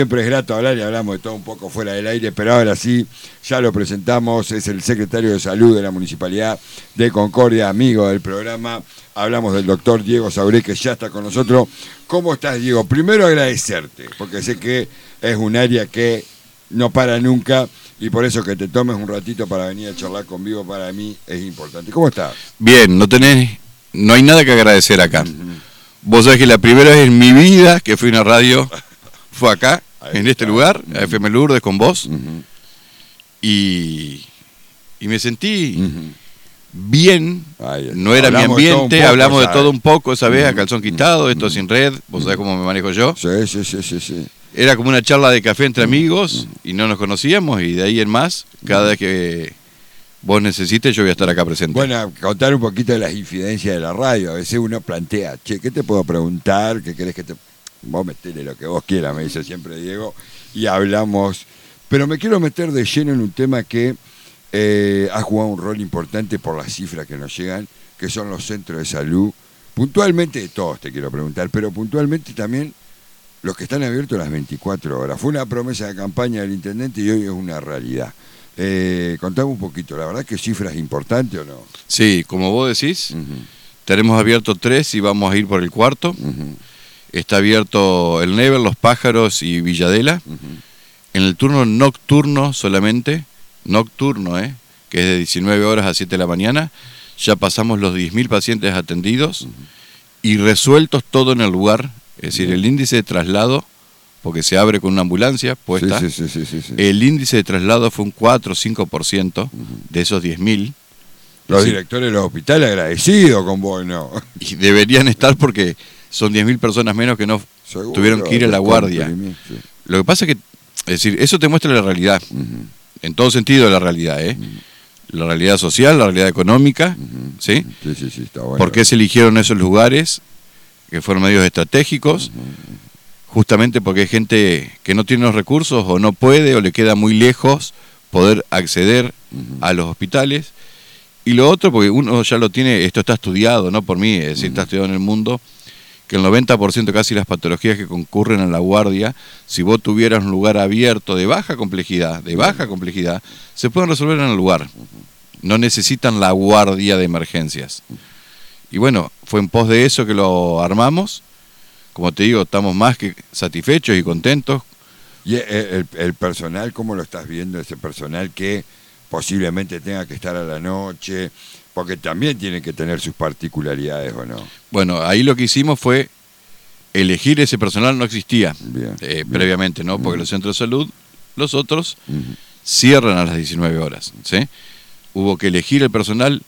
Siempre es grato hablar y hablamos de todo un poco fuera del aire, pero ahora sí, ya lo presentamos, es el secretario de Salud de la Municipalidad de Concordia, amigo del programa. Hablamos del doctor Diego Sauré, que ya está con nosotros. ¿Cómo estás, Diego? Primero agradecerte, porque sé que es un área que no para nunca y por eso que te tomes un ratito para venir a charlar conmigo para mí es importante. ¿Cómo estás? Bien, no hay nada que agradecer acá. Vos sabés que la primera vez en mi vida que fui a una radio fue acá, ahí en este lugar, a FM Lourdes con vos, y me sentí bien. No era mi ambiente, hablamos de todo un poco esa vez, a calzón quitado, esto sin red, vos sabés cómo me manejo yo. Sí. Era como una charla de café entre amigos y no nos conocíamos, y de ahí en más, cada vez que vos necesites, yo voy a estar acá presente. Bueno, contar un poquito de las infidencias de la radio. A veces uno plantea, che, ¿qué te puedo preguntar? ¿Qué querés que te...? Vos metele lo que vos quieras, me dice siempre Diego, y hablamos. Pero me quiero meter de lleno en un tema que ha jugado un rol importante por las cifras que nos llegan, que son los centros de salud. Puntualmente de todos te quiero preguntar, pero puntualmente también los que están abiertos las 24 horas. Fue una promesa de campaña del intendente y hoy es una realidad. Contame un poquito, la verdad que cifras importantes o no. Sí, como vos decís, tenemos abierto 3 y vamos a ir por el cuarto. Está abierto el Never, Los Pájaros y Villadela. En el turno nocturno solamente, que es de 19 horas a 7 de la mañana, ya pasamos los 10.000 pacientes atendidos y resueltos todo en el lugar. Es decir, el índice de traslado, porque se abre con una ambulancia puesta, sí. el índice de traslado fue un 4 o 5% de esos 10.000. Los directores de los hospitales agradecidos con vos, ¿no? Y deberían estar porque son 10.000 personas menos que no tuvieron que ir a la guardia. Sí. Lo que pasa es que, es decir, eso te muestra la realidad, en todo sentido de la realidad, la realidad social, la realidad económica, ¿sí? Sí, está bueno. ¿Por qué se eligieron esos lugares que fueron medios estratégicos? Justamente porque hay gente que no tiene los recursos o no puede o le queda muy lejos poder acceder a los hospitales. Y lo otro, porque uno ya lo tiene, esto está estudiado, no por mí, es decir, está estudiado en el mundo, que el 90% casi las patologías que concurren a la guardia, si vos tuvieras un lugar abierto de baja complejidad, se pueden resolver en el lugar. No necesitan la guardia de emergencias. Y bueno, fue en pos de eso que lo armamos. Como te digo, estamos más que satisfechos y contentos. ¿Y el personal, cómo lo estás viendo, ese personal que posiblemente tenga que estar a la noche? Porque también tiene que tener sus particularidades, ¿o no? Bueno, ahí lo que hicimos fue elegir ese personal, no existía bien. Previamente, ¿no? Porque los centros de salud, los otros, cierran a las 19 horas, ¿sí? Hubo que elegir el personal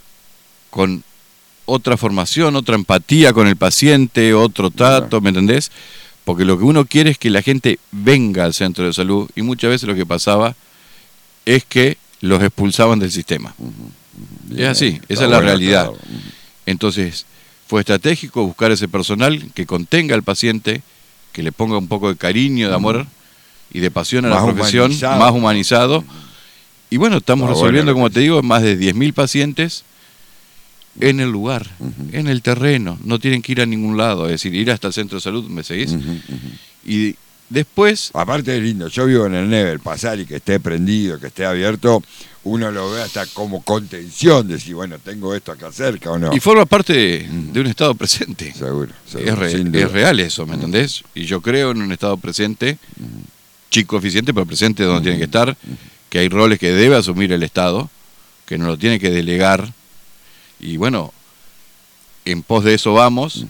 con otra formación, otra empatía con el paciente, otro trato, ¿me entendés? Porque lo que uno quiere es que la gente venga al centro de salud, y muchas veces lo que pasaba es que los expulsaban del sistema. Es así, esa es la realidad. Entonces, fue estratégico buscar ese personal que contenga al paciente, que le ponga un poco de cariño, de amor y de pasión a la profesión, más humanizado. Y bueno, estamos resolviendo, como te digo, más de 10.000 pacientes en el lugar, en el terreno, no tienen que ir a ningún lado, es decir, ir hasta el centro de salud, ¿me seguís? Y después... Aparte de lindo, yo vivo en el Never, pasar y que esté prendido, que esté abierto, uno lo ve hasta como contención, decir, bueno, tengo esto acá cerca o no. Y forma parte de un estado presente. Seguro. Es real eso, ¿me entendés? Y yo creo en un estado presente, chico, eficiente, pero presente donde tiene que estar, que hay roles que debe asumir el Estado, que no lo tiene que delegar. Y bueno, en pos de eso vamos.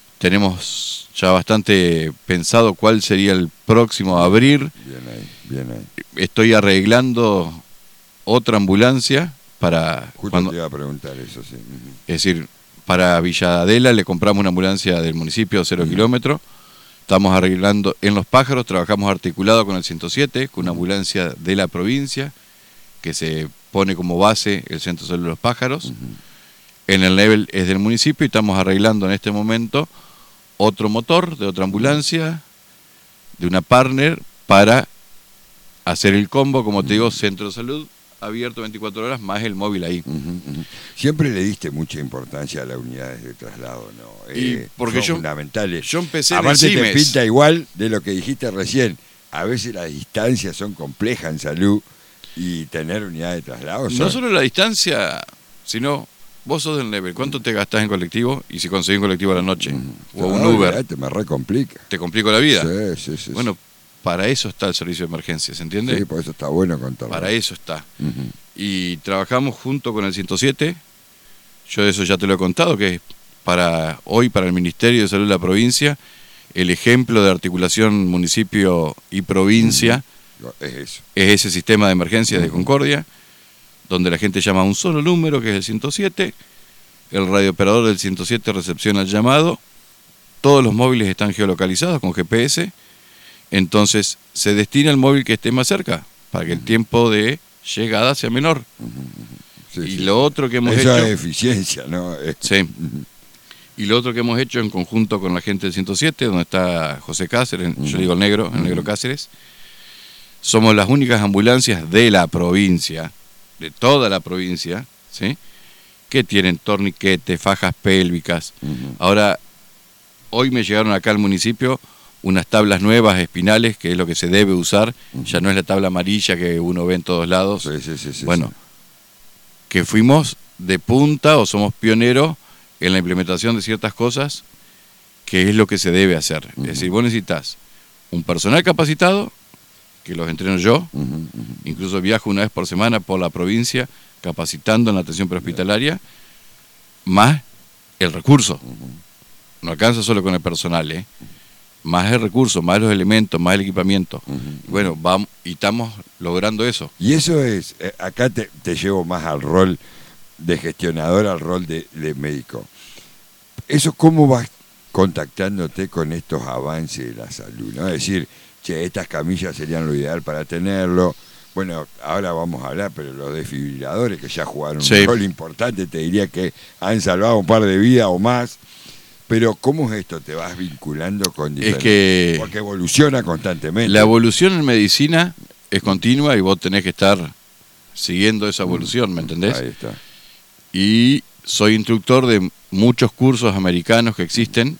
Tenemos ya bastante pensado cuál sería el próximo a abrir. Bien ahí. Estoy arreglando otra ambulancia para... Justo te iba a preguntar eso, sí. Es decir, para Villadela le compramos una ambulancia del municipio 0 kilómetros. Estamos arreglando en Los Pájaros, trabajamos articulado con el 107, con una ambulancia de la provincia, que se pone como base el Centro de Salud de Los Pájaros. En el Level es del municipio y estamos arreglando en este momento otro motor de otra ambulancia, de una partner, para hacer el combo, como te digo, Centro de Salud, abierto 24 horas, más el móvil ahí. Siempre le diste mucha importancia a las unidades de traslado, ¿no? Y porque son fundamentales. Yo empecé en Aparte el te CIMES. pinta igual de lo que dijiste recién. A veces las distancias son complejas en salud y tener unidades de traslado. No solo la distancia, sino vos sos del level. ¿Cuánto te gastás en colectivo? Y si conseguís un colectivo a la noche o un Uber, me recomplica. te complico la vida. Sí. Bueno, para eso está el servicio de emergencia, ¿se entiende? Sí, por eso está bueno contarlo. Para eso está. Y trabajamos junto con el 107. Yo eso ya te lo he contado, que es para el Ministerio de Salud de la provincia, el ejemplo de articulación municipio y provincia Es eso. es ese sistema de emergencia de Concordia, donde la gente llama a un solo número, que es el 107, el radiooperador del 107 recepciona el llamado, todos los móviles están geolocalizados con GPS, entonces se destina al móvil que esté más cerca, para que el tiempo de llegada sea menor. Y lo otro que hemos hecho... Eso es eficiencia, ¿no? Sí. Y lo otro que hemos hecho en conjunto con la gente del 107, donde está José Cáceres, yo digo el negro Cáceres, somos las únicas ambulancias de la provincia, de toda la provincia, ¿sí?, que tienen torniquetes, fajas pélvicas. Ahora, hoy me llegaron acá al municipio unas tablas nuevas, espinales, que es lo que se debe usar, ya no es la tabla amarilla que uno ve en todos lados. Bueno, que fuimos de punta o somos pioneros en la implementación de ciertas cosas, que es lo que se debe hacer. Es decir, vos necesitas un personal capacitado, que los entreno yo, incluso viajo una vez por semana por la provincia, capacitando en la atención prehospitalaria, más el recurso. No alcanza solo con el personal, más el recurso, más los elementos, más el equipamiento. Bueno, vamos y estamos logrando eso. Y eso es, acá te llevo más al rol de gestionador, al rol de médico. ¿Eso cómo vas contactándote con estos avances de la salud, ¿no? Es decir, che, estas camillas serían lo ideal para tenerlo. Bueno, ahora vamos a hablar, pero los desfibriladores que ya jugaron un rol importante, te diría que han salvado un par de vidas o más. Pero ¿cómo es esto? ¿Te vas vinculando con diferentes? Porque evoluciona constantemente. La evolución en medicina es continua y vos tenés que estar siguiendo esa evolución, ¿me entendés? Ahí está. Y soy instructor de muchos cursos americanos que existen,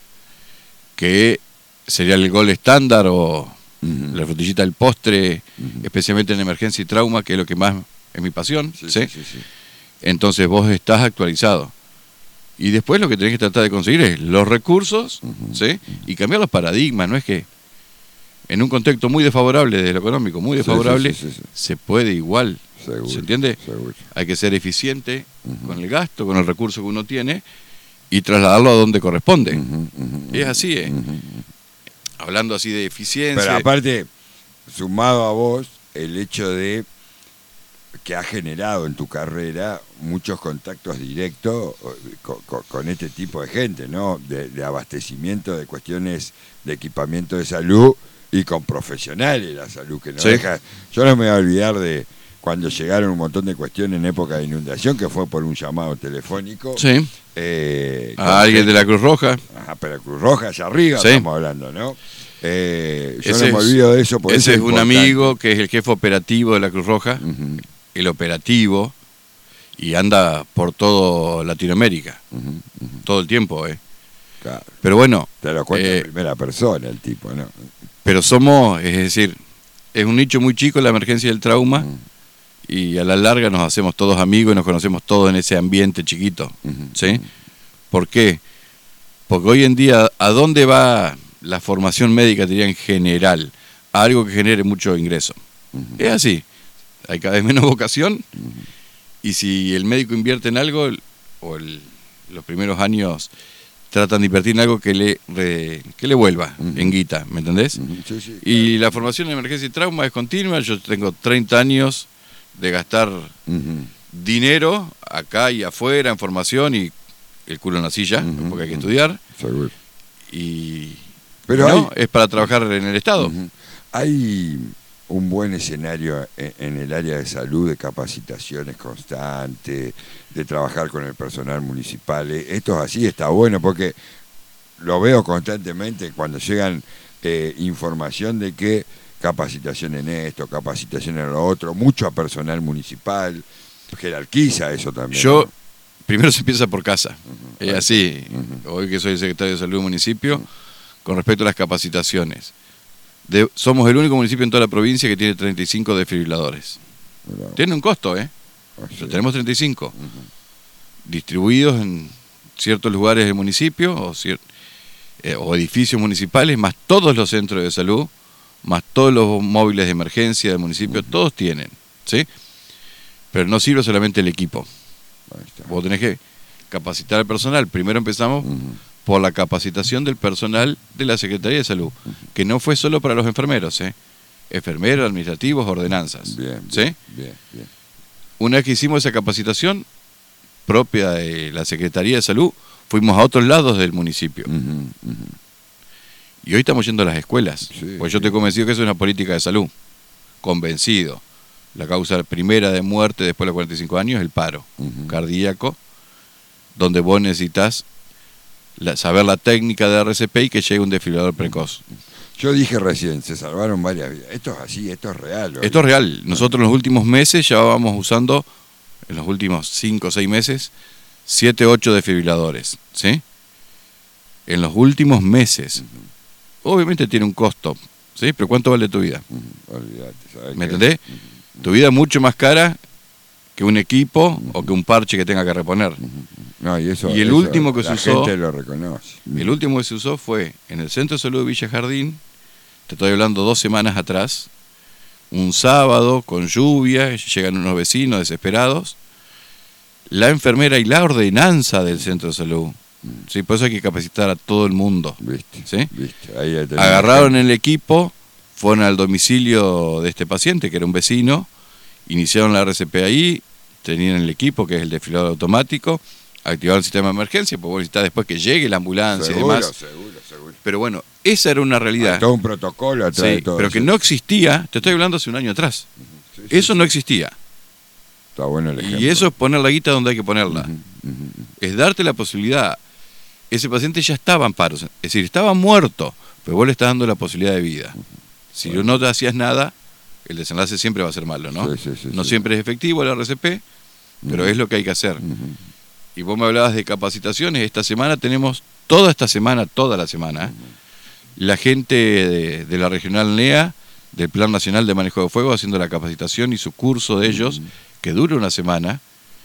que sería el Gold Standard o la frutillita del postre, especialmente en emergencia y trauma, que es lo que más es mi pasión. ¿Sí? Entonces vos estás actualizado. Y después lo que tenés que tratar de conseguir es los recursos, ¿sí?, y cambiar los paradigmas. No es que en un contexto muy desfavorable de lo económico, muy desfavorable, se puede igual. Seguro, ¿se entiende? Seguro. Hay que ser eficiente con el gasto, con el recurso que uno tiene y trasladarlo a donde corresponde. Es así, hablando así de eficiencia. Pero aparte, sumado a vos, el hecho de que has generado en tu carrera muchos contactos directos con este tipo de gente, ¿no? De abastecimiento de cuestiones de equipamiento de salud y con profesionales de la salud, que no deja. Yo no me voy a olvidar de cuando llegaron un montón de cuestiones en época de inundación, que fue por un llamado telefónico. A alguien de la Cruz Roja. Ajá, pero Cruz Roja allá arriba estamos hablando, ¿no? Yo no me olvido de eso. Ese es un amigo que es el jefe operativo de la Cruz Roja, el operativo, y anda por todo Latinoamérica, todo el tiempo, Claro. Pero bueno... Te lo cuenta en primera persona el tipo, ¿no? Pero somos, es decir, es un nicho muy chico la emergencia del trauma, y a la larga nos hacemos todos amigos y nos conocemos todos en ese ambiente chiquito, ¿sí? ¿Por qué? Porque hoy en día, ¿a dónde va la formación médica, diría en general? A algo que genere mucho ingreso. Es así. Hay cada vez menos vocación, y si el médico invierte en algo, los primeros años tratan de invertir en algo que le vuelva en guita, ¿me entendés? Y la formación en emergencia y trauma es continua. Yo tengo 30 años de gastar dinero acá y afuera en formación y el culo en la silla, porque hay que estudiar. Seguro. Pero no, es para trabajar en el Estado. Hay un buen escenario en el área de salud, de capacitaciones constantes, de trabajar con el personal municipal. Esto es así, está bueno, porque lo veo constantemente cuando llegan información de que capacitación en esto, capacitación en lo otro, mucho a personal municipal, jerarquiza eso también. Yo, primero se empieza por casa, Ujú. así, Ujú. hoy que soy el secretario de Salud del municipio, con respecto a las capacitaciones. Somos el único municipio en toda la provincia que tiene 35 desfibriladores. Mirá. Tiene un costo, ¿eh? Así. Pero tenemos 35, Ujú. distribuidos en ciertos lugares del municipio o edificios municipales, más todos los centros de salud, más todos los móviles de emergencia del municipio, todos tienen, ¿sí? Pero no sirve solamente el equipo. Ahí está. Vos tenés que capacitar al personal. Primero empezamos Ujú. por la capacitación del personal de la Secretaría de Salud, que no fue solo para los enfermeros, ¿eh? Enfermeros, administrativos, ordenanzas. Bien, ¿Sí? bien, bien, bien. Una vez que hicimos esa capacitación propia de la Secretaría de Salud, fuimos a otros lados del municipio. Ujú, ujú. Y hoy estamos yendo a las escuelas, Sí, porque yo sí. estoy convencido que eso es una política de salud. Convencido. La causa primera de muerte después de los 45 años es el paro Ujú. cardíaco, donde vos necesitas saber la técnica de RCP y que llegue un desfibrilador precoz. Yo dije recién, se salvaron varias vidas. Esto es así, esto es real. hoy. Esto es real. Nosotros en los últimos meses ya vamos usando, en los últimos 5 o 6 meses, 7, 8 desfibriladores, ¿sí? En los últimos meses. Obviamente tiene un costo, ¿sí? Pero ¿cuánto vale tu vida? Ujú, olvídate, ¿sabes ¿Me qué? entendés? Tu vida es mucho más cara que un equipo o que un parche que tenga que reponer. No, y eso, Y el eso último que la se usó- gente lo reconoce. El último que se usó fue en el Centro de Salud de Villa Jardín, te estoy hablando 2 semanas atrás, un sábado con lluvia, llegan unos vecinos desesperados, la enfermera y la ordenanza del Centro de Salud, ¿sí? Por eso hay que capacitar a todo el mundo, ¿Viste? ¿sí? ¿Viste? Ahí tenés Agarraron gente. el equipo, fueron al domicilio de este paciente, que era un vecino, iniciaron la RCP ahí, tenían el equipo, que es el desfibrilador automático, activaron el sistema de emergencia, porque vos necesitás después que llegue la ambulancia y Seguro, demás. seguro. Pero bueno, esa era una realidad. Hay todo un protocolo atrás Sí, de todo pero que eso. no existía, te estoy hablando hace un año atrás. Sí, sí, Eso no existía. está bueno el ejemplo. Y eso es poner la guita donde hay que ponerla. Ujú, ujú. Es darte la posibilidad. Ese paciente ya estaba en paro, es decir, estaba muerto, pero vos le estás dando la posibilidad de vida. Si no te hacías nada, el desenlace siempre va a ser malo, ¿no? Sí, sí, sí, No sí. siempre es efectivo el RCP, pero es lo que hay que hacer. Ujú. Y vos me hablabas de capacitaciones. Esta semana tenemos, toda la semana, la gente de la regional NEA, del Plan Nacional de Manejo de Fuego, haciendo la capacitación y su curso de ellos, que dura una semana,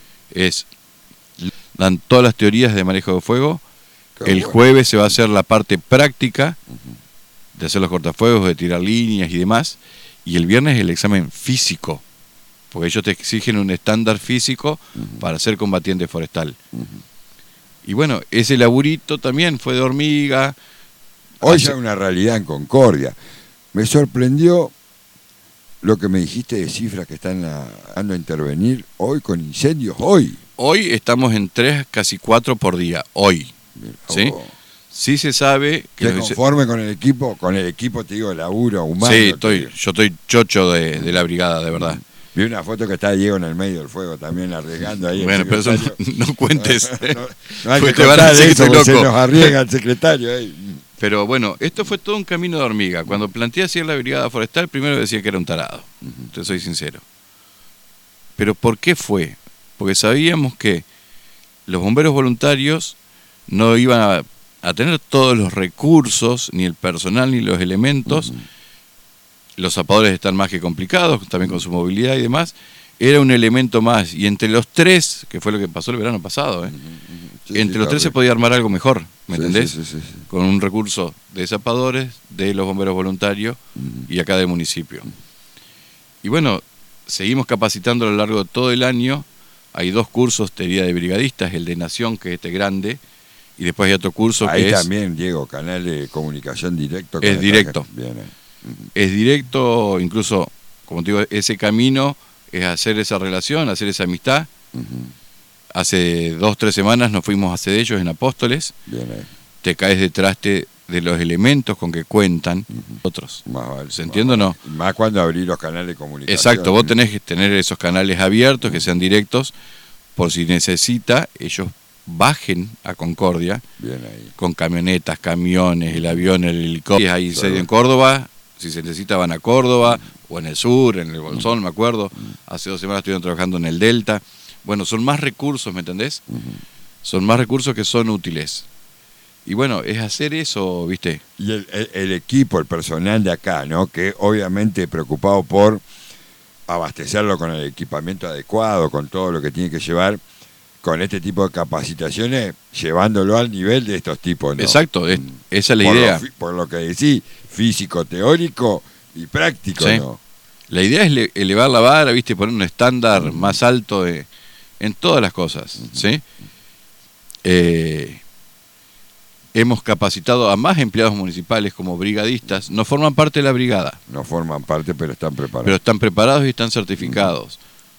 dan todas las teorías de manejo de fuego. Qué El bueno. jueves se va a hacer la parte práctica de hacer los cortafuegos, de tirar líneas y demás. Y el viernes el examen físico, porque ellos te exigen un estándar físico para ser combatiente forestal. Y bueno, ese laburito también fue de hormiga. Hoy Hace- ya es una realidad en Concordia. Me sorprendió lo que me dijiste de cifras que están dando a intervenir hoy con incendios, hoy. Hoy estamos en 3, casi 4 por día, hoy. ¿Sí? Oh. Sí se sabe que... ¿Te conforme con el equipo te digo, de laburo humano? Sí, te digo. yo estoy chocho de la brigada, de verdad. Vi una foto que está Diego en el medio del fuego también arriesgando ahí. el Bueno, pero eso no, secretario. no cuentes. No hay Porque que te van a contar decir que eso, estoy porque se loco. nos arriesga el secretario ahí. Pero bueno, esto fue todo un camino de hormiga. Cuando planteé hacer la brigada forestal, primero decía que era un tarado. Te soy sincero. Pero ¿por qué fue? Porque sabíamos que los bomberos voluntarios no iban a tener todos los recursos, ni el personal, ni los elementos. Los zapadores están más que complicados, también con su movilidad y demás. Era un elemento más. Y entre los tres, que fue lo que pasó el verano pasado, Sí, entre sí, los tres se está podía armar algo mejor, ¿me Sí, entendés? sí, sí, sí. Con un recurso de zapadores, de los bomberos voluntarios y acá del municipio. Y bueno, seguimos capacitando a lo largo de todo el año. Hay 2 cursos, teoría de brigadistas, el de Nación, que es este grande, y después hay otro curso Ahí que también, Diego, canal de comunicación directo. con Es esta directo. gente. Bien, es directo, incluso, como te digo, ese camino es hacer esa relación, hacer esa amistad. Hace 2 o 3 semanas nos fuimos a Cedellos en Apóstoles, bien ahí. te caes detrás de los elementos con que cuentan otros. Más vale. ¿Se entiende o no? Más cuando abrí los canales de comunicación. Exacto, vos tenés que tener esos canales abiertos, que sean directos, por si necesita, ellos bajen a Concordia Bien ahí. con camionetas, camiones, el avión, el helicóptero. Hay incendio Claro. en Córdoba, Si se necesita van a Córdoba, o en el sur, en el Bolsón, me acuerdo. Hace 2 semanas estuvieron trabajando en el Delta. Bueno, son más recursos, ¿me entendés? Son más recursos que son útiles. Y bueno, es hacer eso, ¿viste? Y el equipo, el personal de acá, ¿no? Que obviamente preocupado por abastecerlo con el equipamiento adecuado, con todo lo que tiene que llevar, con este tipo de capacitaciones, llevándolo al nivel de estos tipos, ¿no? Exacto, esa es la idea. Por lo que decís, físico, teórico y práctico, Sí. ¿no? La idea es elevar la vara, ¿viste? Poner un estándar más alto en todas las cosas, ¿sí? Hemos capacitado a más empleados municipales como brigadistas. No forman parte de la brigada, No forman parte, pero están preparados. pero están preparados y están certificados.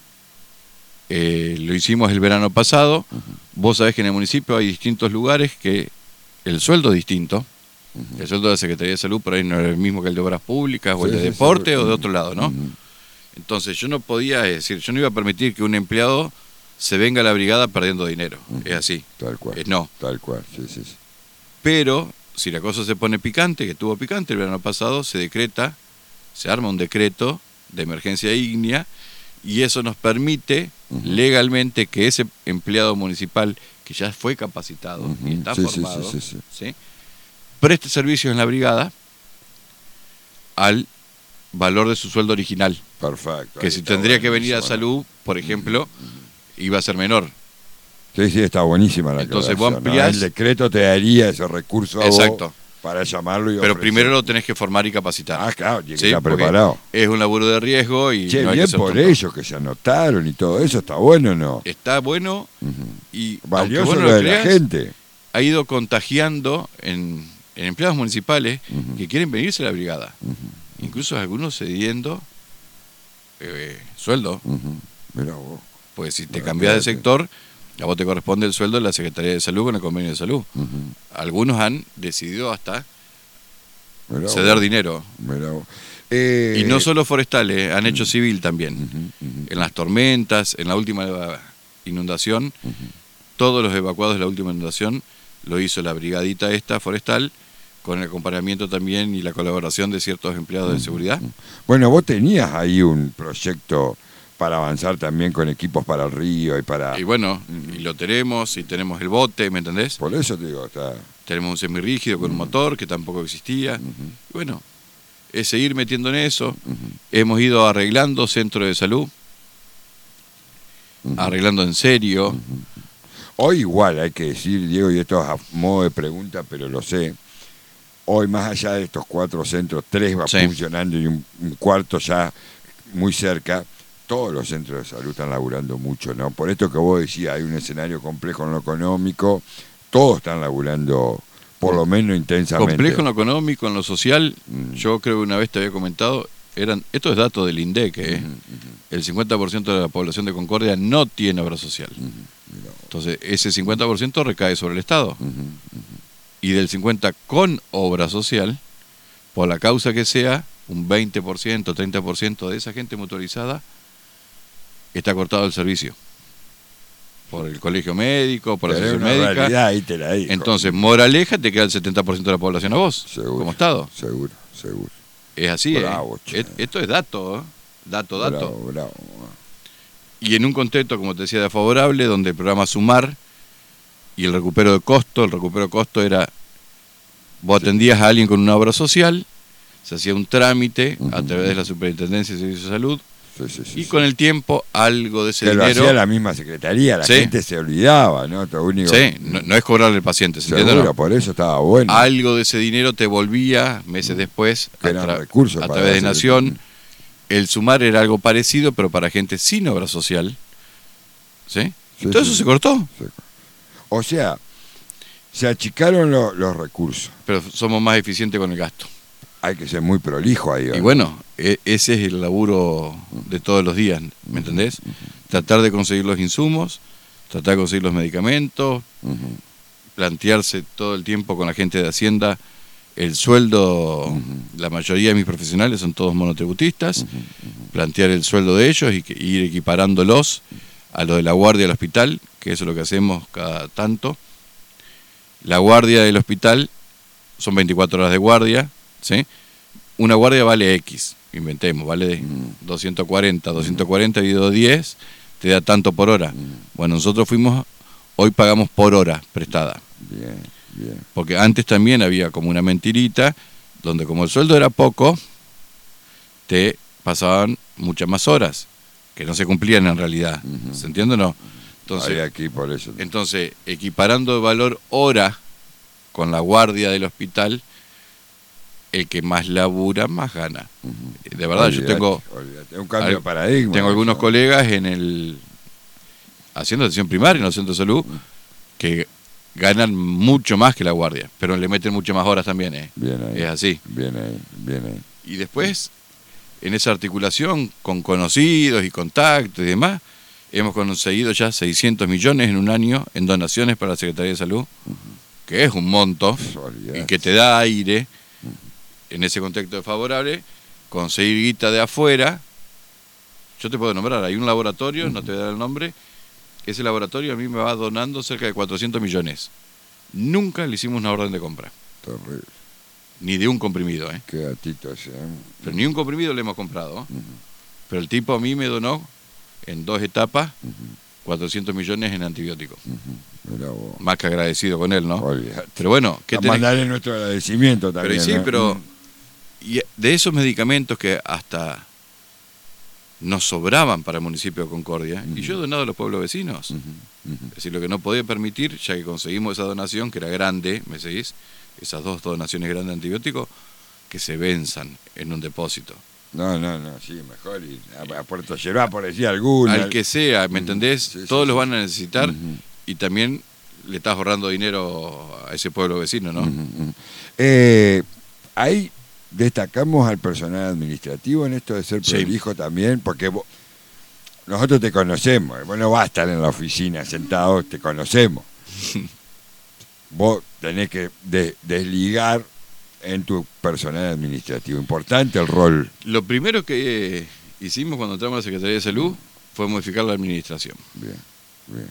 Lo hicimos el verano pasado. Vos sabés que en el municipio hay distintos lugares que el sueldo es distinto. El sueldo de la Secretaría de Salud por ahí no es el mismo que el de Obras Públicas o el de Deporte o de otro lado, ¿no? Entonces yo no podía decir, yo no iba a permitir que un empleado se venga a la brigada perdiendo dinero. Es así. Tal cual. No. Tal cual, sí. Pero si la cosa se pone picante, que estuvo picante el verano pasado, se arma un decreto de emergencia ígnea y eso nos permite legalmente que ese empleado municipal que ya fue capacitado y está formado, ¿sí? Preste servicios en la brigada al valor de su sueldo original. Perfecto. Que si tendría que venir a salud, por ejemplo, iba a ser menor. Sí, está buenísima la Entonces vos aclaración, ampliás. ¿no? El decreto te daría ese recurso a Exacto. vos para llamarlo y Pero ofrecer. primero lo tenés que formar y capacitar. Ah, claro, tiene que ¿Sí? estar Porque preparado. Es un laburo de riesgo y Che, no hay bien que ser por tonto. ellos que se anotaron y todo eso, ¿está bueno o no? Está bueno y Valioso aunque vos no lo lo de la creas, gente. ha ido contagiando en empleados municipales que quieren venirse a la brigada. Incluso algunos cediendo sueldo. Mirá vos. Pues si te Bueno, cambiás de fíjate. sector, a vos te corresponde el sueldo de la Secretaría de Salud con el convenio de salud. Algunos han decidido hasta Mirá ceder vos. dinero. Mirá vos. Y no solo forestales, han hecho civil también. En las tormentas, en la última inundación, todos los evacuados de la última inundación lo hizo la brigadita esta forestal, con el acompañamiento también y la colaboración de ciertos empleados de seguridad. Bueno, vos tenías ahí un proyecto para avanzar también con equipos para el río y para... Y bueno, y lo tenemos, y tenemos el bote, ¿me entendés? Por eso te digo, está... Tenemos un semirrígido con un motor que tampoco existía. Y bueno, es seguir metiendo en eso. Hemos ido arreglando centros de salud, arreglando en serio. Hoy igual hay que decir, Diego, y esto es a modo de pregunta, pero lo sé, hoy más allá de estos 4 centros, 3 va funcionando y un cuarto ya muy cerca, todos los centros de salud están laburando mucho, ¿no? Por esto que vos decías, hay un escenario complejo en lo económico, todos están laburando por lo menos intensamente. Complejo en lo económico, en lo social, yo creo que una vez te había comentado, esto es dato del INDEC, el 50% de la población de Concordia no tiene obra social. Entonces, ese 50% recae sobre el Estado. Y del 50% con obra social, por la causa que sea, un 20%, 30% de esa gente motorizada está cortado el servicio. Por el colegio médico, por la asociación médica. Ahí te la digo. Entonces, moraleja, te queda el 70% de la población a vos, Seguro, como Estado. Seguro. Es así, Bravo, esto es dato, dato. Bravo. Y en un contexto, como te decía, de favorable, donde el programa Sumar y el recupero de costo era, vos atendías a alguien con una obra social, se hacía un trámite a través de la Superintendencia de Servicios de Salud, y con el tiempo algo de ese que lo dinero... hacía la misma secretaría, la gente se olvidaba, ¿no? Lo único... Sí, no es cobrarle al paciente, ¿se entiende? Seguro, por eso estaba bueno. Algo de ese dinero te volvía meses después Que eran recursos a para través de hacer Nación. El Sumar era algo parecido, pero para gente sin obra social. ¿Sí? Y todo eso se cortó. O sea, se achicaron los recursos. Pero somos más eficientes con el gasto. Hay que ser muy prolijo ahí. Y bueno, ese es el laburo de todos los días, ¿me entendés? Tratar de conseguir los insumos, tratar de conseguir los medicamentos, plantearse todo el tiempo con la gente de Hacienda el sueldo. La mayoría de mis profesionales son todos monotributistas, plantear el sueldo de ellos y ir equiparándolos a lo de la guardia del hospital, que eso es lo que hacemos cada tanto. La guardia del hospital son 24 horas de guardia, ¿sí? una guardia vale X, inventemos, vale 240 dividido 10, te da tanto por hora. Bueno, nosotros hoy pagamos por hora prestada. Bien, bien. Porque antes también había como una mentirita, donde como el sueldo era poco, te pasaban muchas más horas, que no se cumplían en realidad. ¿Se entiende o no? Entonces, aquí por eso. Entonces, equiparando el valor hora con la guardia del hospital, el que más labura, más gana. De verdad, yo tengo... Es un cambio de paradigma. Tengo algunos colegas haciendo atención primaria en los centros de salud que ganan mucho más que la guardia, pero le meten mucho más horas también. Bien ahí. Es así. Bien ahí, bien ahí. Y después, en esa articulación con conocidos y contactos y demás, hemos conseguido ya 600 millones en un año en donaciones para la Secretaría de Salud, que es un monto y que te da aire en ese contexto favorable, conseguir guita de afuera. Yo te puedo nombrar, hay un laboratorio, no te voy a dar el nombre, ese laboratorio a mí me va donando cerca de 400 millones. Nunca le hicimos una orden de compra. Terrible. Ni de un comprimido, Qué gatito ese, Pero ni un comprimido le hemos comprado. Pero el tipo a mí me donó en 2 etapas 400 millones en antibióticos. Mirá vos. Más que agradecido con él, ¿no? Olvidate. Pero bueno, ¿qué tenés? Mandarle nuestro agradecimiento también. Pero sí, ¿no? pero y de esos medicamentos que hasta nos sobraban para el municipio de Concordia, y yo he donado a los pueblos vecinos. Es decir, lo que no podía permitir, ya que conseguimos esa donación, que era grande, ¿me seguís? Esas 2 donaciones grandes de antibióticos, que se venzan en un depósito. No, sí, mejor ir a Puerto Lleruá, por decir alguna. Al que sea, ¿me entendés? Sí, Todos sí, los sí. van a necesitar y también le estás ahorrando dinero a ese pueblo vecino, ¿no? Ahí destacamos al personal administrativo en esto de ser prolijo también, porque nosotros te conocemos, vos no vas a estar en la oficina sentado, te conocemos. Vos tenés que desligar en tu personal administrativo. Importante el rol. Lo primero que hicimos cuando entramos a la Secretaría de Salud fue modificar la administración. Bien, bien.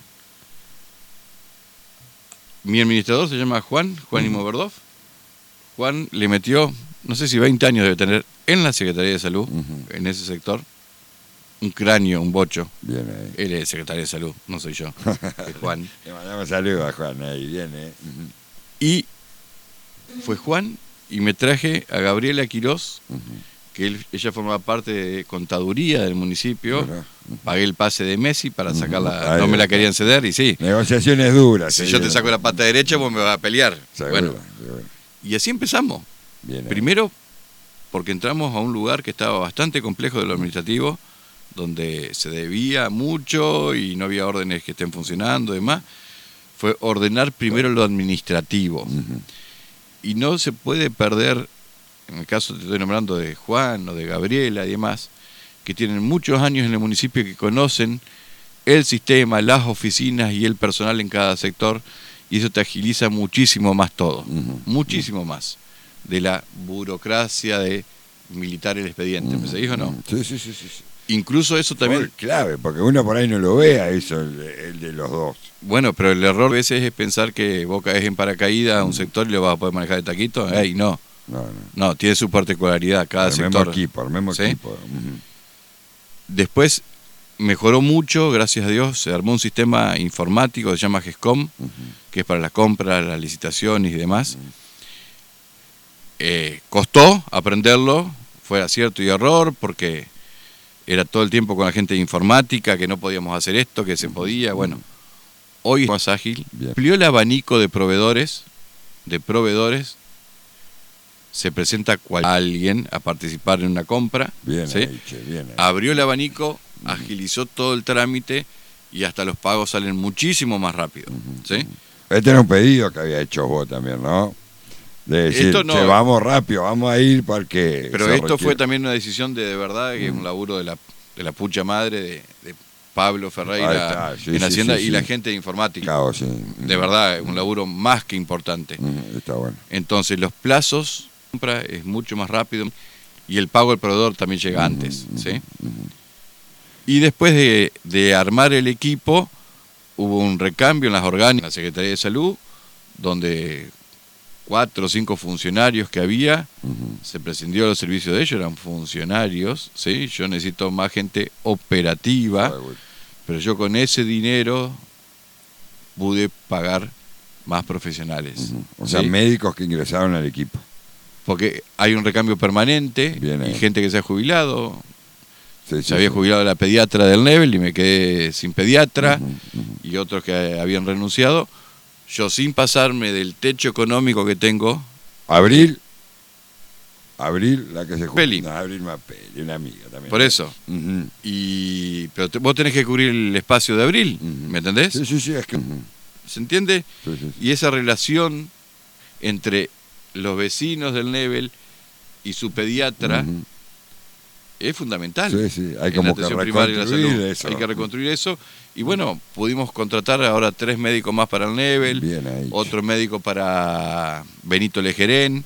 Mi administrador se llama Juan Imoverdov. Juan le metió, no sé si 20 años debe tener en la Secretaría de Salud, en ese sector, un cráneo, un bocho. Bien ahí. Él es secretario de Salud, no soy yo, es Juan. Le mandamos saludos a Juan ahí, bien, Y fue Juan y me traje a Gabriela Quirós, que ella formaba parte de contaduría del municipio. Pagué el pase de Messi para sacarla, no me la querían ceder y sí. Negociaciones duras. Si yo te saco la pata derecha, vos me vas a pelear. Seguro, bueno, seguro. Y así empezamos. Bien, primero, porque entramos a un lugar que estaba bastante complejo de lo administrativo, donde se debía mucho y no había órdenes que estén funcionando y demás. Fue ordenar primero lo administrativo. Y no se puede perder, en el caso te estoy nombrando de Juan o de Gabriela y demás, que tienen muchos años en el municipio, que conocen el sistema, las oficinas y el personal en cada sector, y eso te agiliza muchísimo más todo, muchísimo más de la burocracia de militar el expediente, ¿me seguís o no? Sí. Incluso eso también... Clave, porque uno por ahí no lo ve a eso, el de los dos. Bueno, pero el error a veces es pensar que vos caes en paracaídas a un sector y lo vas a poder manejar de taquito. ¡Ey, no! No, tiene su particularidad cada sector. El mismo equipo. Después mejoró mucho, gracias a Dios, se armó un sistema informático que se llama GESCOM, que es para las compras, las licitaciones y demás. Costó aprenderlo, fue acierto y error, porque era todo el tiempo con la gente de informática, que no podíamos hacer esto, que se podía, bueno. Hoy es más ágil. Amplió el abanico de proveedores, se presenta alguien a participar en una compra, bien, ¿sí? Ahí. Abrió el abanico, agilizó todo el trámite y hasta los pagos salen muchísimo más rápido, ¿sí? Este era un pedido que había hecho vos también, ¿no? De decir, esto no, vamos rápido, vamos a ir porque... Pero esto fue también una decisión de verdad, que es un laburo de la pucha madre de Pablo Ferreira en Hacienda y la gente de informática. De verdad, es un laburo más que importante. Está bueno. Entonces, los plazos es mucho más rápido y el pago del proveedor también llega antes, ¿sí? Y después de armar el equipo, hubo un recambio en las orgánicas de la Secretaría de Salud, donde 4 o 5 funcionarios que había, se prescindió del servicio de ellos, eran funcionarios, ¿sí? Yo necesito más gente operativa, pero yo con ese dinero pude pagar más profesionales. O sea, ¿sí? médicos que ingresaron al equipo. Porque hay un recambio permanente y gente que se ha jubilado. Se había jubilado la pediatra del Nebel y me quedé sin pediatra, y otros que habían renunciado. Yo, sin pasarme del techo económico que tengo. Abril, la que se Peli. No, Abril Mapelli, una amiga también. Por eso. Pero vos tenés que cubrir el espacio de Abril, ¿me entendés? Sí, es que... ¿Se entiende? Sí. Y esa relación entre los vecinos del Nebel y su pediatra es fundamental. Sí, hay en como la que atención primaria de la salud. eso. Hay que reconstruir eso. Y bueno, pudimos contratar ahora 3 médicos más para el Nebel, Bien ahí. otro médico para Benito Lejerén.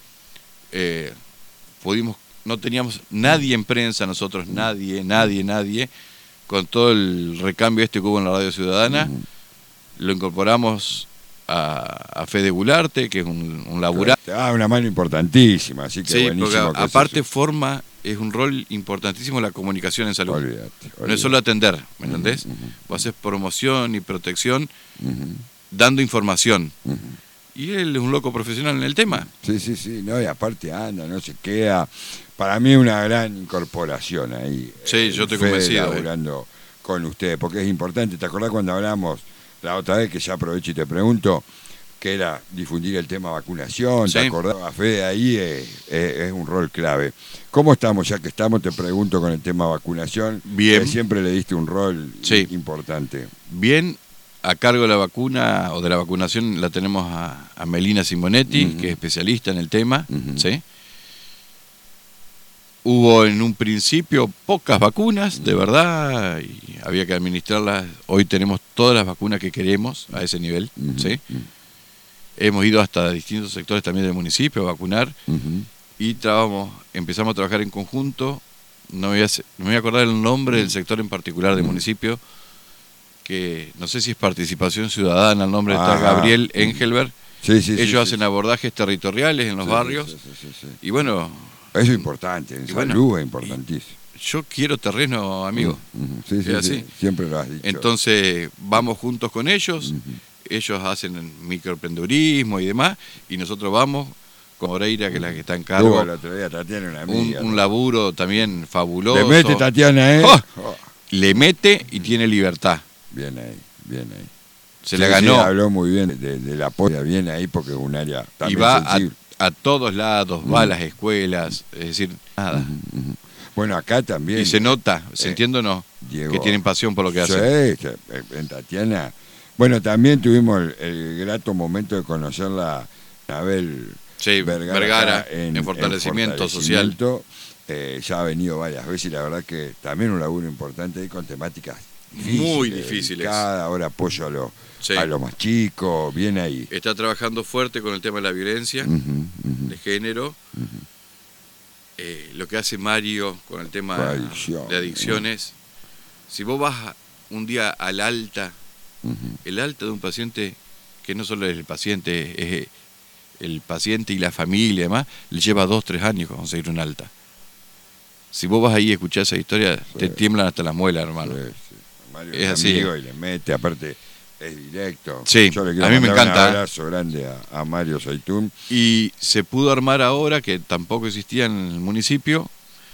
No teníamos nadie en prensa nosotros, nadie, con todo el recambio que hubo en la Radio Ciudadana. Lo incorporamos a Fede Gularte, que es un laburante. Una mano importantísima, así que sí, buenísimo. Porque aparte es un rol importantísimo la comunicación en salud. Olvídate. No es solo atender, ¿me entendés? Vos haces promoción y protección dando información. Y él es un loco profesional en el tema. Sí, no, y aparte anda, no se queda. Para mí una gran incorporación ahí. Sí, yo estoy convencido. Laburando con ustedes, porque es importante. ¿Te acordás cuando hablamos la otra vez, que ya aprovecho y te pregunto, que era difundir el tema vacunación? Sí. ¿Te acordás? Fede, ahí es un rol clave. ¿Cómo estamos? Ya que estamos, te pregunto con el tema vacunación. Bien. Que siempre le diste un rol importante. Bien, a cargo de la vacuna o de la vacunación la tenemos a Melina Simonetti, que es especialista en el tema. ¿Sí? Hubo en un principio pocas vacunas, de verdad, y había que administrarlas. Hoy tenemos todas las vacunas que queremos a ese nivel. ¿Sí? Hemos ido hasta distintos sectores también del municipio a vacunar y empezamos a trabajar en conjunto. No me voy a acordar el nombre del sector en particular del municipio, que no sé si es Participación Ciudadana, el nombre está Gabriel Engelberg. Ellos hacen abordajes territoriales en los barrios. Y bueno... Eso es importante, en salud es importantísimo. Yo quiero terreno, amigo. Sí, siempre lo has dicho. Entonces vamos juntos con ellos, ellos hacen microemprendedurismo y demás, y nosotros vamos con Moreira, que es la que está en cargo. El otro día Tatiana, una amiga, un laburo también fabuloso. Le mete Tatiana, Le mete y tiene libertad. Bien ahí. Se la ganó. Habló muy bien del apoyo, bien ahí, porque es un área también y va sensible. a todos lados, va a las escuelas, es decir, nada. Bueno, acá también. Y se nota, ¿se entiende o no? Diego, que tienen pasión por lo que hacen. Sí, en Tatiana. Bueno, también tuvimos el grato momento de conocerla, Anabel Vergara en fortalecimiento social. Ya ha venido varias veces y la verdad que también un laburo importante ahí con temáticas muy difíciles. Ahora apoyo a los más chicos, bien ahí. Está trabajando fuerte con el tema de la violencia de género. Lo que hace Mario con el tema de adicciones. Si vos vas un día al alta, el alta de un paciente, que no solo es el paciente, es el paciente y la familia y demás, le lleva 2-3 años conseguir un alta. Si vos vas ahí y escuchás esa historia, te tiemblan hasta las muelas, hermano. Mario es así. Amigo y le mete, aparte es directo. Sí, yo le quiero a mí me mandar encanta. Un abrazo grande a Mario Zaitún. Y se pudo armar ahora, que tampoco existía en el municipio,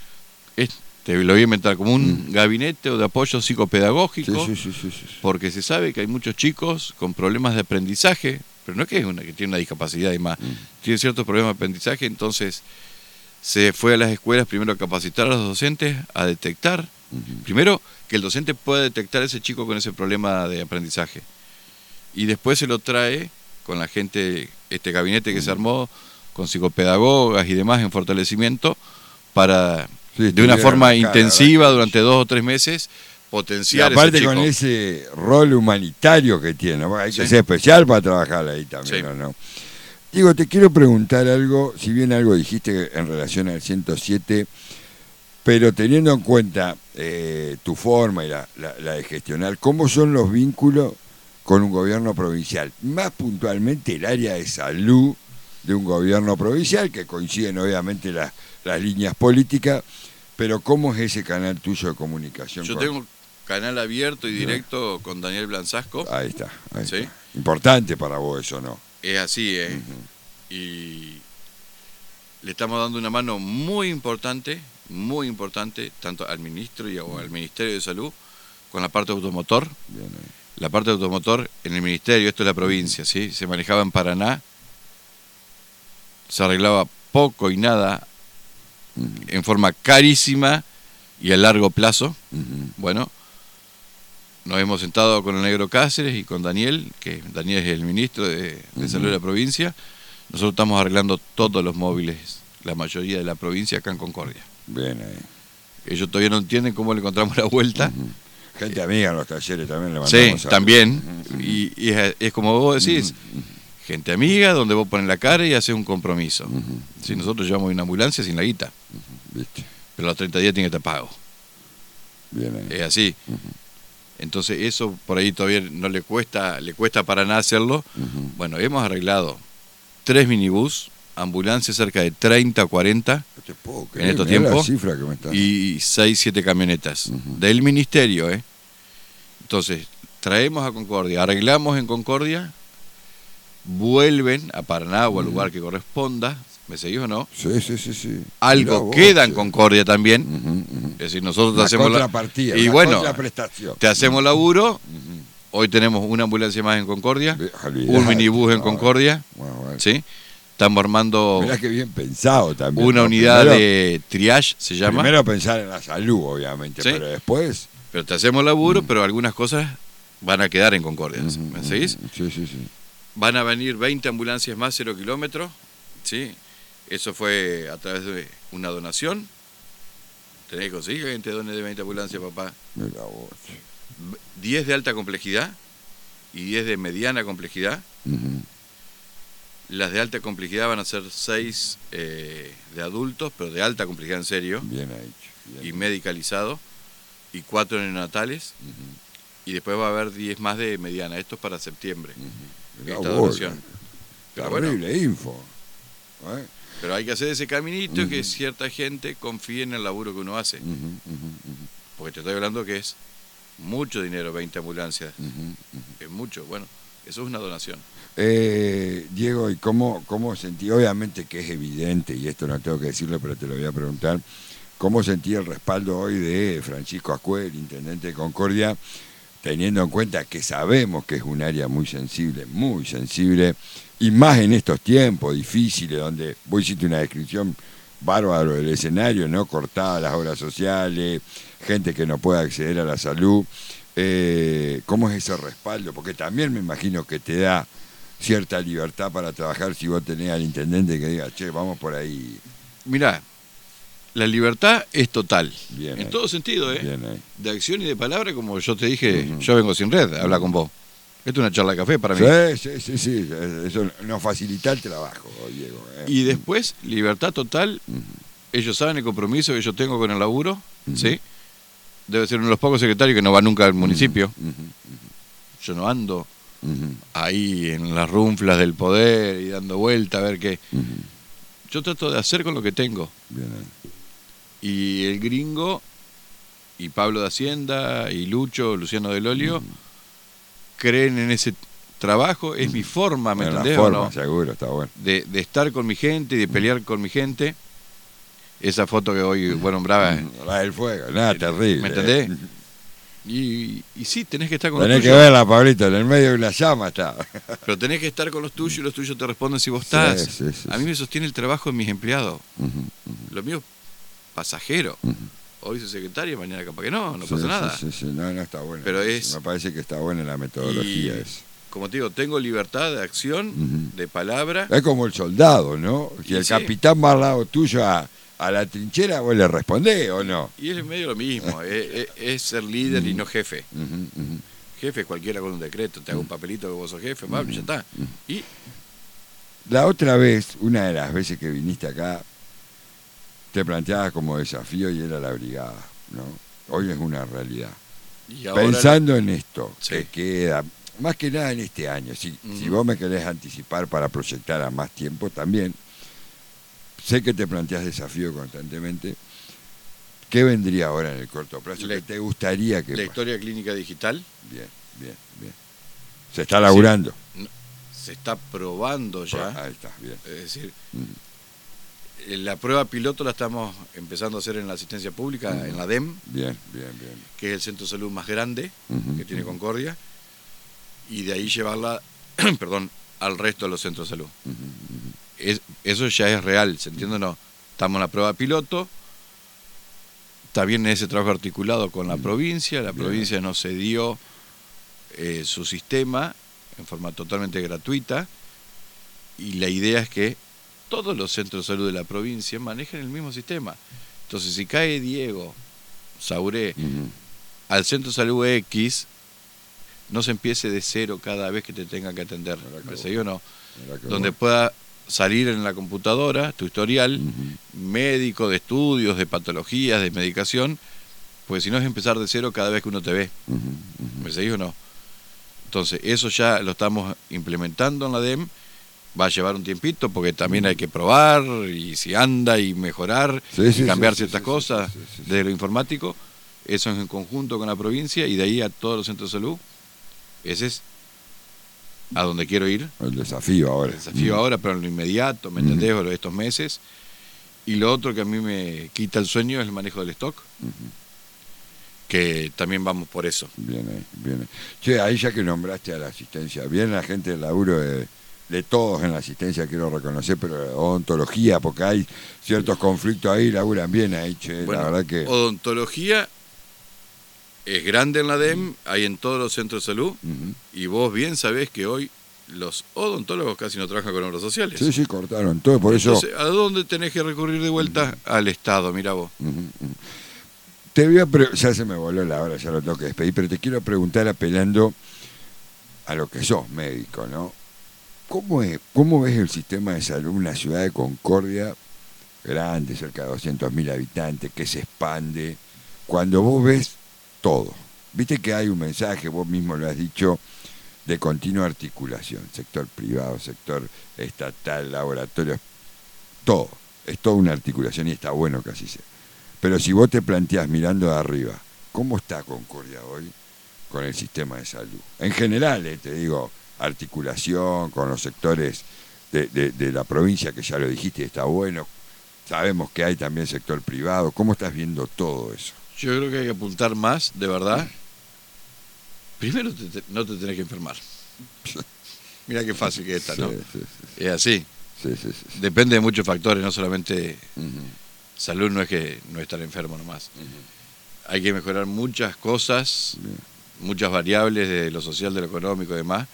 te lo voy a inventar, como un gabinete o de apoyo psicopedagógico, Sí. porque se sabe que hay muchos chicos con problemas de aprendizaje, pero no es que tiene una discapacidad y más, tiene ciertos problemas de aprendizaje, entonces se fue a las escuelas primero a capacitar a los docentes, a detectar, primero que el docente pueda detectar a ese chico con ese problema de aprendizaje, y después se lo trae con la gente, este gabinete que se armó, con psicopedagogas y demás en fortalecimiento, para de una forma intensiva durante 2 o 3 meses potenciar y aparte ese chico. Con ese rol humanitario que tiene, ¿no? Hay que ser especial para trabajar ahí también, ¿no? Diego, te quiero preguntar algo, si bien algo dijiste en relación al 107, pero teniendo en cuenta tu forma y la de gestionar, ¿cómo son los vínculos con un gobierno provincial? Más puntualmente el área de salud, de un gobierno provincial, que coinciden obviamente las líneas políticas, pero ¿cómo es ese canal tuyo de comunicación? Yo tengo canal abierto y directo con Daniel Blanzasco. Ahí está, ¿Sí? está. Importante para vos eso, ¿no? Es así, Y le estamos dando una mano muy importante, tanto al ministro o al Ministerio de Salud, con la parte de automotor. Bien, La parte de automotor en el ministerio, esto es la provincia, ¿sí? Se manejaba en Paraná, se arreglaba poco y nada, en forma carísima y a largo plazo. Bueno, nos hemos sentado con el Negro Cáceres y con Daniel, que Daniel es el ministro de Salud de la provincia. Nosotros estamos arreglando todos los móviles, la mayoría de la provincia acá en Concordia. Bien ahí. Ellos todavía no entienden cómo le encontramos la vuelta. Gente amiga en los talleres también le mandamos. Sí, también. Y es como vos decís, gente amiga donde vos pones la cara y haces un compromiso. Si nosotros llevamos una ambulancia sin la guita, ¿Viste? pero a los 30 días tiene que estar pago. Bien ahí. Es así. Entonces eso por ahí todavía no le cuesta para nada hacerlo. Bueno, hemos arreglado 3 minibús, ambulancias cerca de 30 o 40 No te puedo en creer, estos mirá la tiempos cifra que me está... y 6, 7 camionetas del ministerio. Entonces, traemos a Concordia, arreglamos en Concordia, vuelven a Paraná o al lugar que corresponda, ¿me seguís o no? Sí. Algo Mirá queda vos, en Concordia también, es decir, nosotros te Una hacemos contrapartida, y una bueno, contraprestación. te hacemos laburo. Hoy tenemos una ambulancia más en Concordia, Olvidate, un minibús en no, Concordia, bueno. ¿sí? Estamos armando Mirá que bien pensado también. una ¿no? unidad Primero- de triage, se llama. Primero pensar en la salud, obviamente, Sí. pero después... Pero te hacemos laburo, pero algunas cosas van a quedar en Concordia. ¿Me seguís? Sí. Van a venir 20 ambulancias más 0 kilómetros. ¿Sí? Eso fue a través de una donación. Tenés que conseguir que alguien te done de 20 ambulancias, papá. Mira vos. 10 de alta complejidad y 10 de mediana complejidad. Las de alta complejidad van a ser 6 de adultos, pero de alta complejidad en serio, Bien hecho. y medicalizado, y 4 neonatales, y después va a haber 10 más de mediana. Esto es para septiembre, esta donación. Pero bueno, Terrible info. pero hay que hacer ese caminito y que cierta gente confíe en el laburo que uno hace. Porque te estoy hablando que es mucho dinero, 20 ambulancias. Es mucho. Bueno, eso es una donación. Diego, ¿y cómo sentí? Obviamente que es evidente, y esto no tengo que decirlo, pero te lo voy a preguntar. ¿Cómo sentí el respaldo hoy de Francisco Ascue, el intendente de Concordia, teniendo en cuenta que sabemos que es un área muy sensible, y más en estos tiempos difíciles, donde vos hiciste una descripción bárbaro del escenario, ¿no? Cortadas las obras sociales, gente que no puede acceder a la salud. ¿Cómo es ese respaldo? Porque también me imagino que te da cierta libertad para trabajar si vos tenés al intendente que diga, che, vamos por ahí. Mirá, la libertad es total. Bien en ahí. todo sentido, Bien ahí. de acción y de palabra, como yo te dije, yo vengo sin red a hablar con vos. Esto es una charla de café para mí. Sí. Eso nos facilita el trabajo, Diego. Y después, libertad total. Ellos saben el compromiso que yo tengo con el laburo, ¿sí? Debe ser uno de los pocos secretarios que no va nunca al municipio. Yo no ando ahí en las runflas del poder y dando vuelta a ver qué. Yo trato de hacer con lo que tengo. Bien ahí. Y el gringo, y Pablo de Hacienda, y Luciano del Olio, creen en ese trabajo. Es mi forma, ¿me Bueno, entendés? la ¿O forma, no? seguro, está bueno. De estar con mi gente y de pelear con mi gente. Esa foto que hoy vos nombrabas, La del fuego, nada, terrible. ¿me entendés? Y sí, tenés que estar con Tenés los que tuyos. verla, Pablito, en el medio de una llama está. Pero tenés que estar con los tuyos y los tuyos te responden si vos estás. Sí. A mí me sostiene el trabajo de mis empleados. Lo mío, pasajero. Hoy soy secretario, mañana capaz que no pasa nada. Sí, no, está bueno. Pero es- Me parece que está buena la metodología Y, esa. como te digo, tengo libertad de acción, de palabra. Es como el soldado, ¿no? Si Y el sí. capitán va al lado tuyo a la trinchera, vos le respondés, ¿o no? Y es medio lo mismo, es ser líder y no jefe. Jefe es cualquiera con un decreto, te hago un papelito que vos sos jefe, Pablo, ya está. Y La otra vez, una de las veces que viniste acá, te planteabas como desafío y era la brigada, ¿no? Hoy es una realidad. ahora Pensando en esto, Sí. que queda, más que nada en este año. Si vos me querés anticipar para proyectar a más tiempo también, sé que te planteás desafío constantemente. ¿Qué vendría ahora en el corto plazo? ¿Qué te gustaría que La historia clínica digital. Bien. Se está laburando. Sí, se está probando ya. Ahí está, bien. Es decir, la prueba piloto la estamos empezando a hacer en la asistencia pública, en la DEM. Bien. Que es el centro de salud más grande que tiene Concordia. Y de ahí llevarla, perdón, al resto de los centros de salud. Eso ya es real, ¿se entiende o no? Estamos en la prueba piloto. Está bien ese trabajo articulado con la provincia. La provincia nos cedió su sistema en forma totalmente gratuita. Y la idea es que todos los centros de salud de la provincia manejen el mismo sistema. Entonces, si cae Diego Sauré al centro de salud X, no se empiece de cero cada vez que te tenga que atender. ¿Me seguí o no? Donde pueda salir en la computadora tu historial médico, de estudios, de patologías, de medicación, pues si no es empezar de cero cada vez que uno te ve. ¿Me seguís o no? Entonces, eso ya lo estamos implementando en la DEM. Va a llevar un tiempito porque también hay que probar y si anda y mejorar y cambiar ciertas cosas desde lo informático. Eso es en conjunto con la provincia y de ahí a todos los centros de salud. Ese es a donde quiero ir. El desafío ahora. El desafío ahora, pero en lo inmediato, ¿me entendés? O estos meses. Y lo otro que a mí me quita el sueño es el manejo del stock. Que también vamos por eso. Bien. Che, ahí ya que nombraste a la asistencia, bien la gente del laburo de todos en la asistencia, quiero reconocer, pero odontología, porque hay ciertos conflictos ahí, laburan bien ahí, che, bueno, la verdad que... Odontología es grande en la DEM, hay en todos los centros de salud, y vos bien sabés que hoy los odontólogos casi no trabajan con obras sociales. Sí, cortaron todo, por Entonces, eso... ¿a dónde tenés que recurrir de vuelta? Al Estado, mirá vos. Te voy ya se me voló la hora, ya lo tengo que despedir, pero te quiero preguntar apelando a lo que sos médico, ¿no? ¿Cómo ves el sistema de salud en una ciudad de Concordia grande, cerca de 200.000 habitantes, que se expande, cuando vos ves todo? Viste que hay un mensaje, vos mismo lo has dicho, de continua articulación, sector privado, sector estatal, laboratorios, todo. Es toda una articulación y está bueno que así sea. Pero si vos te planteás mirando de arriba, ¿cómo está Concordia hoy con el sistema de salud? En general, te digo, articulación con los sectores de la provincia, que ya lo dijiste, está bueno. Sabemos que hay también sector privado. ¿Cómo estás viendo todo eso? Yo creo que hay que apuntar más, de verdad. Primero, no te tenés que enfermar. Mira qué fácil que está, ¿no? Sí. Es así. Sí. Depende de muchos factores, no solamente salud, no es que no estar enfermo nomás. Hay que mejorar muchas cosas, muchas variables de lo social, de lo económico y demás.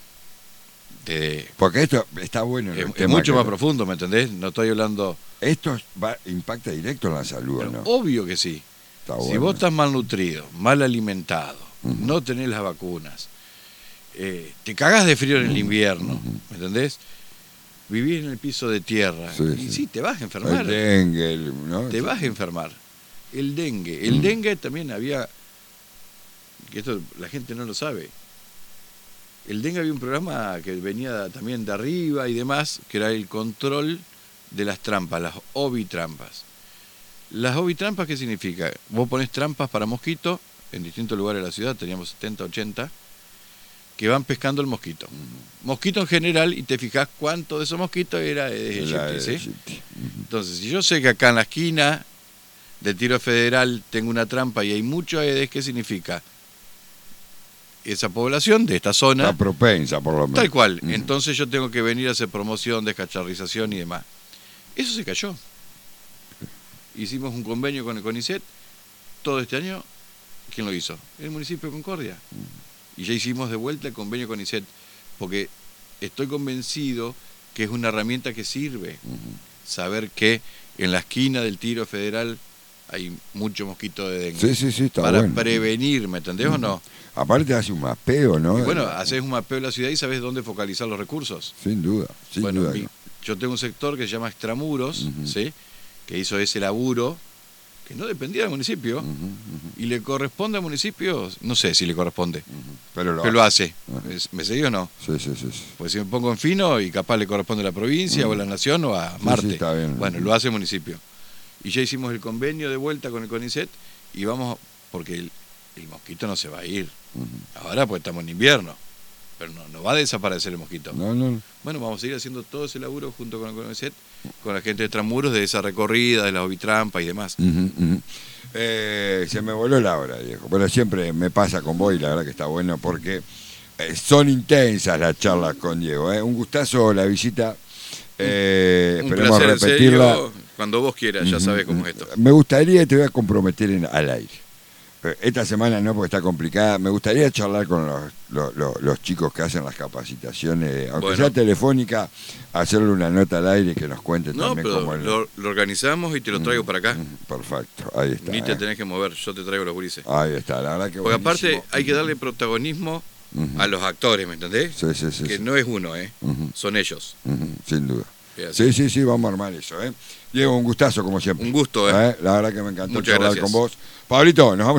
Porque esto está bueno. Es mucho más profundo, ¿me entendés? No estoy hablando... Esto impacta directo en la salud, pero ¿no? Obvio que sí. Está si bueno. vos estás malnutrido, mal alimentado, no tenés las vacunas, te cagás de frío en el invierno, ¿me entendés? Vivís en el piso de tierra y sí, te vas a enfermar. El dengue, ¿no? Te vas a enfermar. El dengue. El dengue también había... que esto la gente no lo sabe. El dengue había un programa que venía también de arriba y demás, que era el control de las trampas, las ovitrampas. ¿Las ovitrampas qué significa? Vos ponés trampas para mosquitos en distintos lugares de la ciudad, teníamos 70, 80, que van pescando el mosquito. Mosquito en general, y te fijás cuánto de esos mosquitos era de Aedes, ¿sí? Entonces, si yo sé que acá en la esquina del Tiro Federal tengo una trampa y hay mucho Aedes, ¿qué significa? Esa población de esta zona está propensa, por lo menos. Tal cual. Entonces yo tengo que venir a hacer promoción, descacharrización y demás. Eso se cayó. Hicimos un convenio con el CONICET todo este año. ¿Quién lo hizo? El municipio de Concordia. Y ya hicimos de vuelta el convenio con CONICET, porque estoy convencido que es una herramienta que sirve. Saber que en la esquina del Tiro Federal hay mucho mosquito de dengue. Sí, está para bueno. prevenir, ¿me entendés o no? Aparte hace un mapeo, ¿no? Y bueno, haces un mapeo de la ciudad y sabes dónde focalizar los recursos. Sin duda. Yo tengo un sector que se llama Extramuros, ¿sí? Que hizo ese laburo, que no dependía del municipio, y le corresponde al municipio, no sé si le corresponde, pero lo hace. ¿Me seguís o no? Sí. Pues si me pongo en fino y capaz le corresponde a la provincia o a la nación o a Marte. Sí, está bien. Bueno, lo hace el municipio. Y ya hicimos el convenio de vuelta con el CONICET y vamos, porque el mosquito no se va a ir. Ahora pues estamos en invierno, pero no va a desaparecer el mosquito. No. Bueno, vamos a seguir haciendo todo ese laburo junto con el CONICET, con la gente de Tramuros, de esa recorrida, de la ovitrampa y demás. Se me voló la hora, viejo. Pero siempre me pasa con vos y la verdad que está bueno porque son intensas las charlas con Diego. Un gustazo la visita. Un Esperemos placer, repetirla. en serio, cuando vos quieras, ya sabes cómo es esto. Me gustaría, te voy a comprometer al aire. Esta semana no, porque está complicada. Me gustaría charlar con los chicos que hacen las capacitaciones, aunque sea telefónica, hacerle una nota al aire que nos cuente también cómo lo organizamos y te lo traigo para acá. Perfecto, ahí está. Ni te tenés que mover, yo te traigo los gurises. Ahí está, la verdad que porque aparte hay que darle protagonismo a los actores, ¿me entendés? Sí. Que no es uno, son ellos. Sin duda. Sí, vamos a armar eso. Diego, un gustazo como siempre. Un gusto, La verdad que me encantó Muchas charlar gracias. con vos. Pablito, nos vamos